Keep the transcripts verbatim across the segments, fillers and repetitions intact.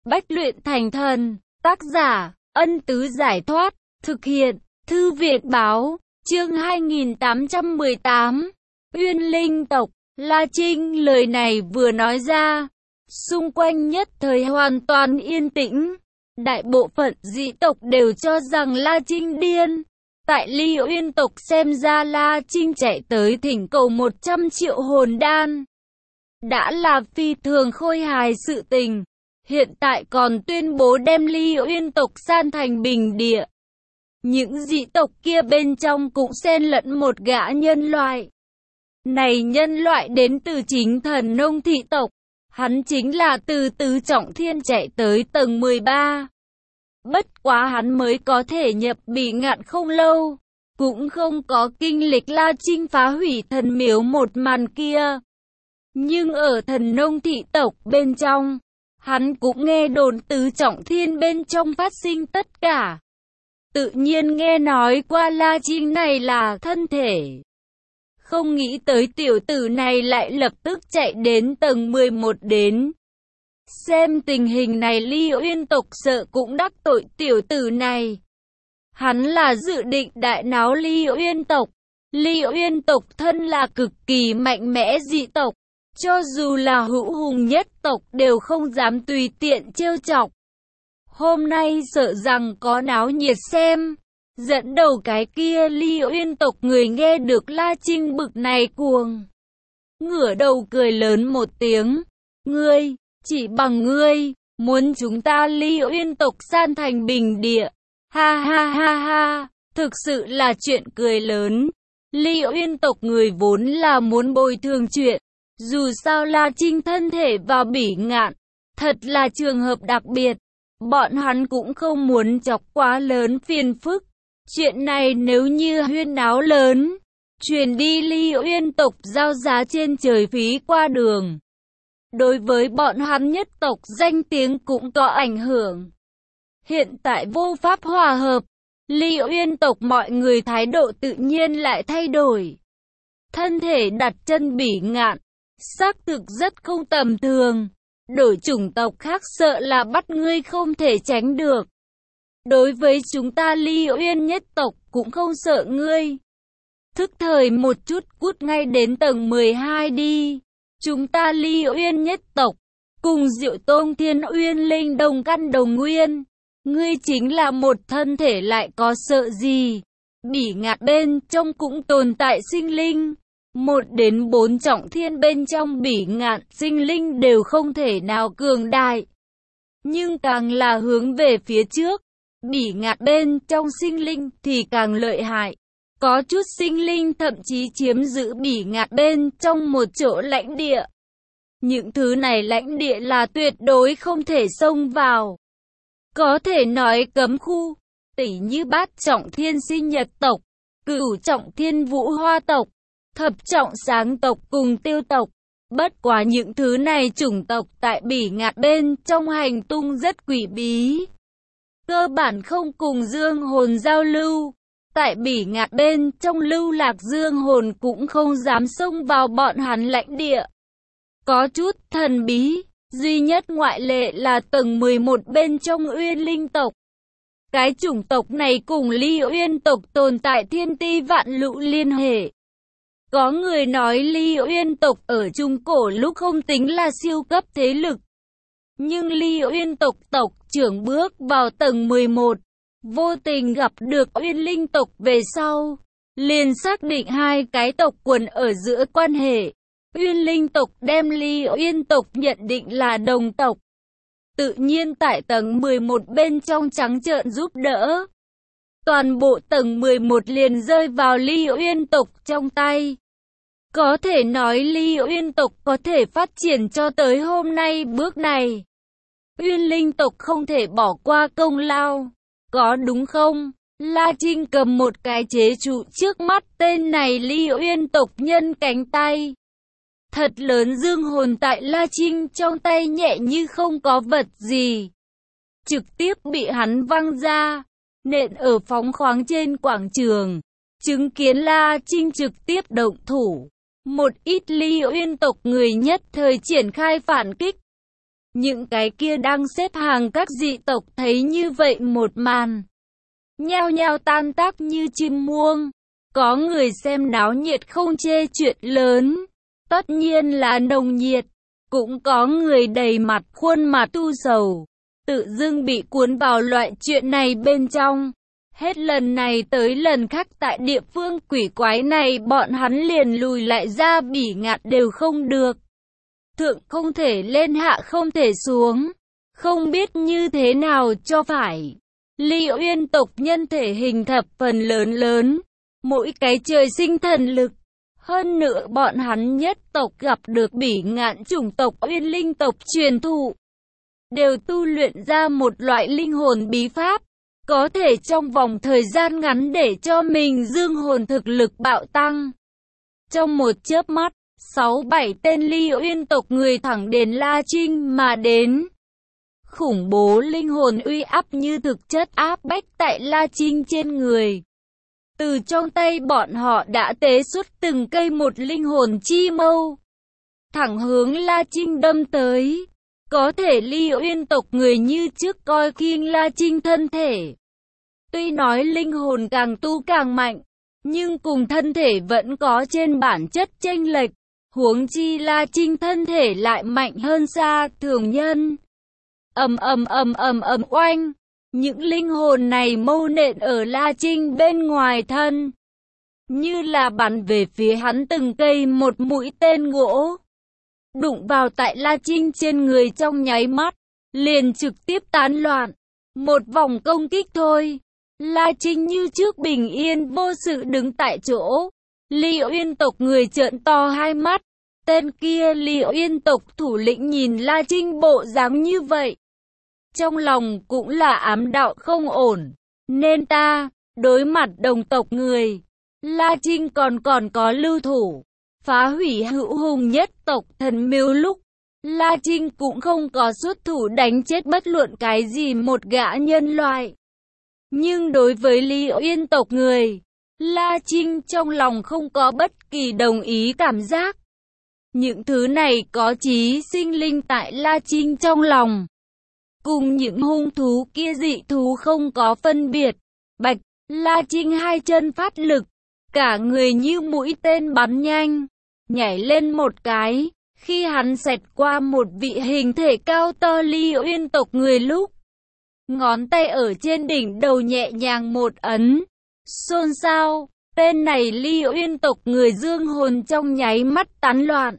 bách luyện thành thần. Tác giả, Ân Tứ Giải Thoát. Thực hiện, Thư Việt Báo. Chương hai nghìn tám trăm mười tám. Uyên Linh tộc. La Trinh lời này vừa nói ra, xung quanh nhất thời hoàn toàn yên tĩnh. Đại bộ phận dị tộc đều cho rằng La Trinh điên. Tại Ly Uyên tộc xem ra La Trinh chạy tới thỉnh cầu một trăm triệu hồn đan đã là phi thường khôi hài sự tình. Hiện tại còn tuyên bố đem Ly Uyên tộc san thành bình địa. Những dị tộc kia bên trong cũng xen lẫn một gã nhân loại. Này nhân loại đến từ chính thần nông thị tộc. Hắn chính là từ tứ trọng thiên chạy tới tầng mười ba. Bất quá hắn mới có thể nhập Bỉ Ngạn không lâu, cũng không có kinh lịch La Trinh phá hủy thần miếu một màn kia. Nhưng ở thần nông thị tộc bên trong, hắn cũng nghe đồn tứ trọng thiên bên trong phát sinh tất cả. Tự nhiên nghe nói qua La Trinh này là thân thể. Không nghĩ tới tiểu tử này lại lập tức chạy đến tầng mười một đến. Xem tình hình này Ly Uyên tộc sợ cũng đắc tội tiểu tử này. Hắn là dự định đại náo Ly Uyên tộc. Ly Uyên tộc thân là cực kỳ mạnh mẽ dị tộc. Cho dù là hữu hùng nhất tộc đều không dám tùy tiện trêu chọc. Hôm nay sợ rằng có náo nhiệt xem. Dẫn đầu cái kia Ly Uyên tộc người nghe được La Trinh bực này cuồng. Ngửa đầu cười lớn một tiếng. Ngươi, chỉ bằng ngươi, muốn chúng ta Ly Uyên tộc san thành bình địa. Ha ha ha ha, thực sự là chuyện cười lớn. Ly Uyên tộc người vốn là muốn bồi thường chuyện. Dù sao La Trinh thân thể vào Bỉ Ngạn, thật là trường hợp đặc biệt. Bọn hắn cũng không muốn chọc quá lớn phiền phức. Chuyện này nếu như huyên náo lớn, truyền đi Ly Uyên tộc giao giá trên trời phí qua đường. Đối với bọn hắn nhất tộc danh tiếng cũng có ảnh hưởng. Hiện tại vô pháp hòa hợp, Ly Uyên tộc mọi người thái độ tự nhiên lại thay đổi. Thân thể đặt chân Bỉ Ngạn, xác thực rất không tầm thường. Đổi chủng tộc khác sợ là bắt ngươi không thể tránh được. Đối với chúng ta Ly Uyên nhất tộc cũng không sợ ngươi. Thức thời một chút cút ngay đến tầng mười hai đi. Chúng ta Ly Uyên nhất tộc, cùng Diệu Tôn Thiên Uyên Linh đồng căn đồng nguyên. Ngươi chính là một thân thể lại có sợ gì. Bỉ Ngạn bên trong cũng tồn tại sinh linh. Một đến bốn trọng thiên bên trong Bỉ Ngạn sinh linh đều không thể nào cường đại. Nhưng càng là hướng về phía trước, Bỉ Ngạn bên trong sinh linh thì càng lợi hại. Có chút sinh linh thậm chí chiếm giữ Bỉ Ngạn bên trong một chỗ lãnh địa. Những thứ này lãnh địa là tuyệt đối không thể xông vào. Có thể nói cấm khu, tỉ như bát trọng thiên Sinh Nhật tộc, cửu trọng thiên Vũ Hoa tộc, thập trọng Sáng tộc cùng Tiêu tộc. Bất quá những thứ này chủng tộc tại Bỉ Ngạn bên trong hành tung rất quỷ bí. Cơ bản không cùng dương hồn giao lưu. Tại Bỉ Ngạn bên trong lưu lạc dương hồn cũng không dám xông vào bọn hắn lãnh địa. Có chút thần bí, duy nhất ngoại lệ là tầng mười một bên trong Uyên Linh tộc. Cái chủng tộc này cùng Ly Uyên tộc tồn tại thiên ti vạn lũ liên hệ. Có người nói Ly Uyên tộc ở Trung Cổ lúc không tính là siêu cấp thế lực. Nhưng Ly Uyên tộc tộc trưởng bước vào tầng mười một, vô tình gặp được Uyên Linh tộc về sau, liền xác định hai cái tộc quần ở giữa quan hệ. Uyên Linh tộc đem Ly Uyên tộc nhận định là đồng tộc. Tự nhiên tại tầng mười một bên trong trắng trợn giúp đỡ. Toàn bộ tầng mười một liền rơi vào Ly Uyên tộc trong tay. Có thể nói Ly Uyên tộc có thể phát triển cho tới hôm nay bước này. Uyên Linh tộc không thể bỏ qua công lao. Có đúng không? La Trinh cầm một cái chế trụ trước mắt tên này Ly Uyên tộc nhân cánh tay. Thật lớn dương hồn tại La Trinh trong tay nhẹ như không có vật gì. Trực tiếp bị hắn văng ra, nện ở phóng khoáng trên quảng trường. Chứng kiến La Trinh trực tiếp động thủ. Một ít Ly Uyên tộc người nhất thời triển khai phản kích. Những cái kia đang xếp hàng các dị tộc thấy như vậy một màn, nhao nhao tan tác như chim muông. Có người xem náo nhiệt không chê chuyện lớn, tất nhiên là nồng nhiệt. Cũng có người đầy mặt khuôn mặt tu sầu, tự dưng bị cuốn vào loại chuyện này bên trong. Hết lần này tới lần khác tại địa phương quỷ quái này bọn hắn liền lùi lại ra bỉ ngạn đều không được. Thượng không thể lên, hạ không thể xuống, không biết như thế nào cho phải. Ly Uyên tộc nhân thể hình thập phần lớn lớn, mỗi cái trời sinh thần lực. Hơn nữa bọn hắn nhất tộc gặp được bỉ ngạn chủng tộc Uyên Linh tộc truyền thụ, đều tu luyện ra một loại linh hồn bí pháp, có thể trong vòng thời gian ngắn để cho mình dương hồn thực lực bạo tăng. Trong một chớp mắt, sáu bảy tên Ly Uyên tộc người thẳng đến La Trinh mà đến. Khủng bố linh hồn uy áp như thực chất áp bách tại La Trinh trên người. Từ trong tay bọn họ đã tế xuất từng cây một linh hồn chi mâu, thẳng hướng La Trinh đâm tới. Có thể Ly Uyên tộc người như trước coi khinh La Trinh thân thể. Tuy nói linh hồn càng tu càng mạnh, nhưng cùng thân thể vẫn có trên bản chất chênh lệch. Huống chi La Trinh thân thể lại mạnh hơn xa thường nhân. Ầm ầm ầm ầm ầm oanh. Những linh hồn này mâu nện ở La Trinh bên ngoài thân, như là bắn về phía hắn từng cây một mũi tên gỗ. Đụng vào tại La Trinh trên người trong nháy mắt, liền trực tiếp tán loạn. Một vòng công kích thôi, La Trinh như trước bình yên vô sự đứng tại chỗ. Ly Uyên tộc người trợn to hai mắt. Tên kia Ly Uyên tộc thủ lĩnh nhìn La Trinh bộ dáng như vậy, trong lòng cũng là ám đạo không ổn. Nên ta, đối mặt đồng tộc người, La Trinh còn còn có lưu thủ, phá hủy hữu hùng nhất tộc thần miếu lúc, La Trinh cũng không có xuất thủ đánh chết bất luận cái gì một gã nhân loại. Nhưng đối với Ly Uyên tộc người, La Trinh trong lòng không có bất kỳ đồng ý cảm giác. Những thứ này có trí sinh linh tại La Trinh trong lòng, cùng những hung thú kia dị thú không có phân biệt. Bạch, La Trinh hai chân phát lực, cả người như mũi tên bắn nhanh, nhảy lên một cái. Khi hắn xẹt qua một vị hình thể cao to Ly Uyên tộc người lúc, ngón tay ở trên đỉnh đầu nhẹ nhàng một ấn, xôn xao, tên này Ly Uyên tộc người dương hồn trong nháy mắt tán loạn.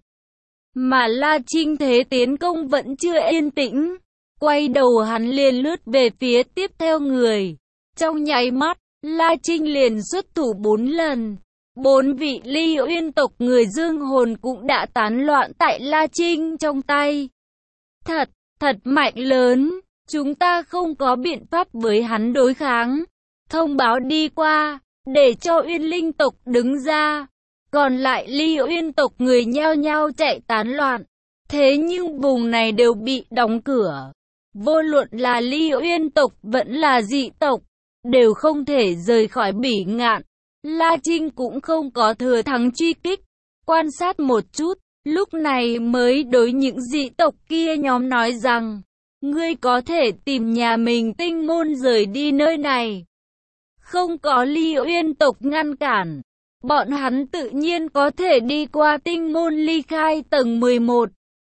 Mà La Trinh thế tiến công vẫn chưa yên tĩnh, quay đầu hắn liền lướt về phía tiếp theo người. Trong nháy mắt, La Trinh liền xuất thủ bốn lần. Bốn vị Ly Uyên tộc người dương hồn cũng đã tán loạn tại La Trinh trong tay. Thật, thật mạnh lớn, chúng ta không có biện pháp với hắn đối kháng. Thông báo đi qua, để cho Uyên Linh tộc đứng ra. Còn lại Ly Uyên tộc người nhao nhao chạy tán loạn. Thế nhưng vùng này đều bị đóng cửa. Vô luận là Ly Uyên tộc vẫn là dị tộc, đều không thể rời khỏi bỉ ngạn. La Trinh cũng không có thừa thắng truy kích. Quan sát một chút, lúc này mới đối những dị tộc kia nhóm nói rằng, ngươi có thể tìm nhà mình tinh môn rời đi nơi này. Không có Ly Uyên tộc ngăn cản, bọn hắn tự nhiên có thể đi qua tinh môn ly khai tầng mười một.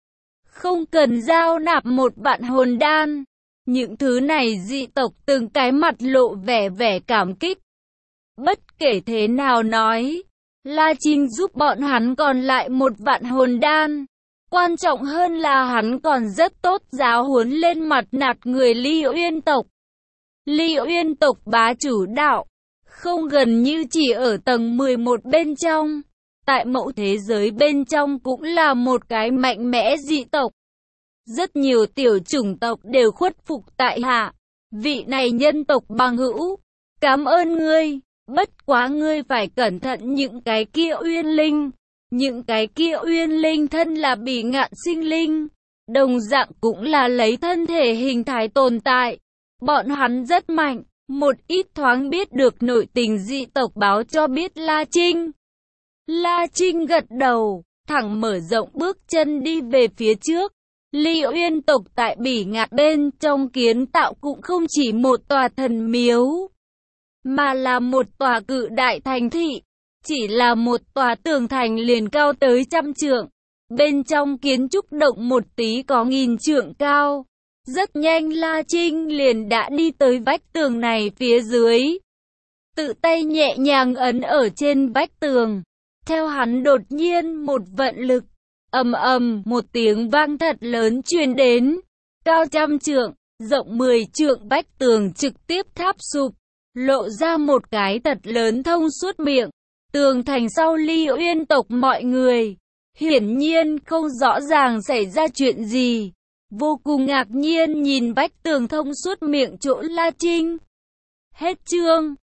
Không cần giao nạp một vạn hồn đan. Những thứ này dị tộc từng cái mặt lộ vẻ vẻ cảm kích. Bất kể thế nào nói, La Trinh giúp bọn hắn còn lại một vạn hồn đan. Quan trọng hơn là hắn còn rất tốt giáo huấn lên mặt nạt người Ly Uyên tộc. Ly Uyên tộc bá chủ đạo, không gần như chỉ ở tầng mười một bên trong. Tại mẫu thế giới bên trong cũng là một cái mạnh mẽ dị tộc. Rất nhiều tiểu chủng tộc đều khuất phục tại hạ. Vị này nhân tộc bằng hữu, cảm ơn ngươi. Bất quá ngươi phải cẩn thận những cái kia uyên linh. Những cái kia uyên linh thân là bỉ ngạn sinh linh, đồng dạng cũng là lấy thân thể hình thái tồn tại. Bọn hắn rất mạnh. Một ít thoáng biết được nội tình dị tộc báo cho biết La Trinh. La Trinh gật đầu, thẳng mở rộng bước chân đi về phía trước. Ly Uyên tộc tại Bỉ Ngạn bên trong kiến tạo cũng không chỉ một tòa thần miếu, mà là một tòa cự đại thành thị. Chỉ là một tòa tường thành liền cao tới trăm trượng. Bên trong kiến trúc động một tí có nghìn trượng cao. Rất nhanh La Trinh liền đã đi tới vách tường này phía dưới. Tự tay nhẹ nhàng ấn ở trên vách tường. Theo hắn đột nhiên một vận lực. Ầm ầm một tiếng vang thật lớn truyền đến. Cao trăm trượng, rộng mười trượng vách tường trực tiếp tháp sụp. Lộ ra một cái thật lớn thông suốt miệng. Tường thành sau Ly Uyên tộc mọi người. Hiển nhiên không rõ ràng xảy ra chuyện gì. Vô cùng ngạc nhiên nhìn vách tường thông suốt miệng chỗ La Trinh. Hết chương.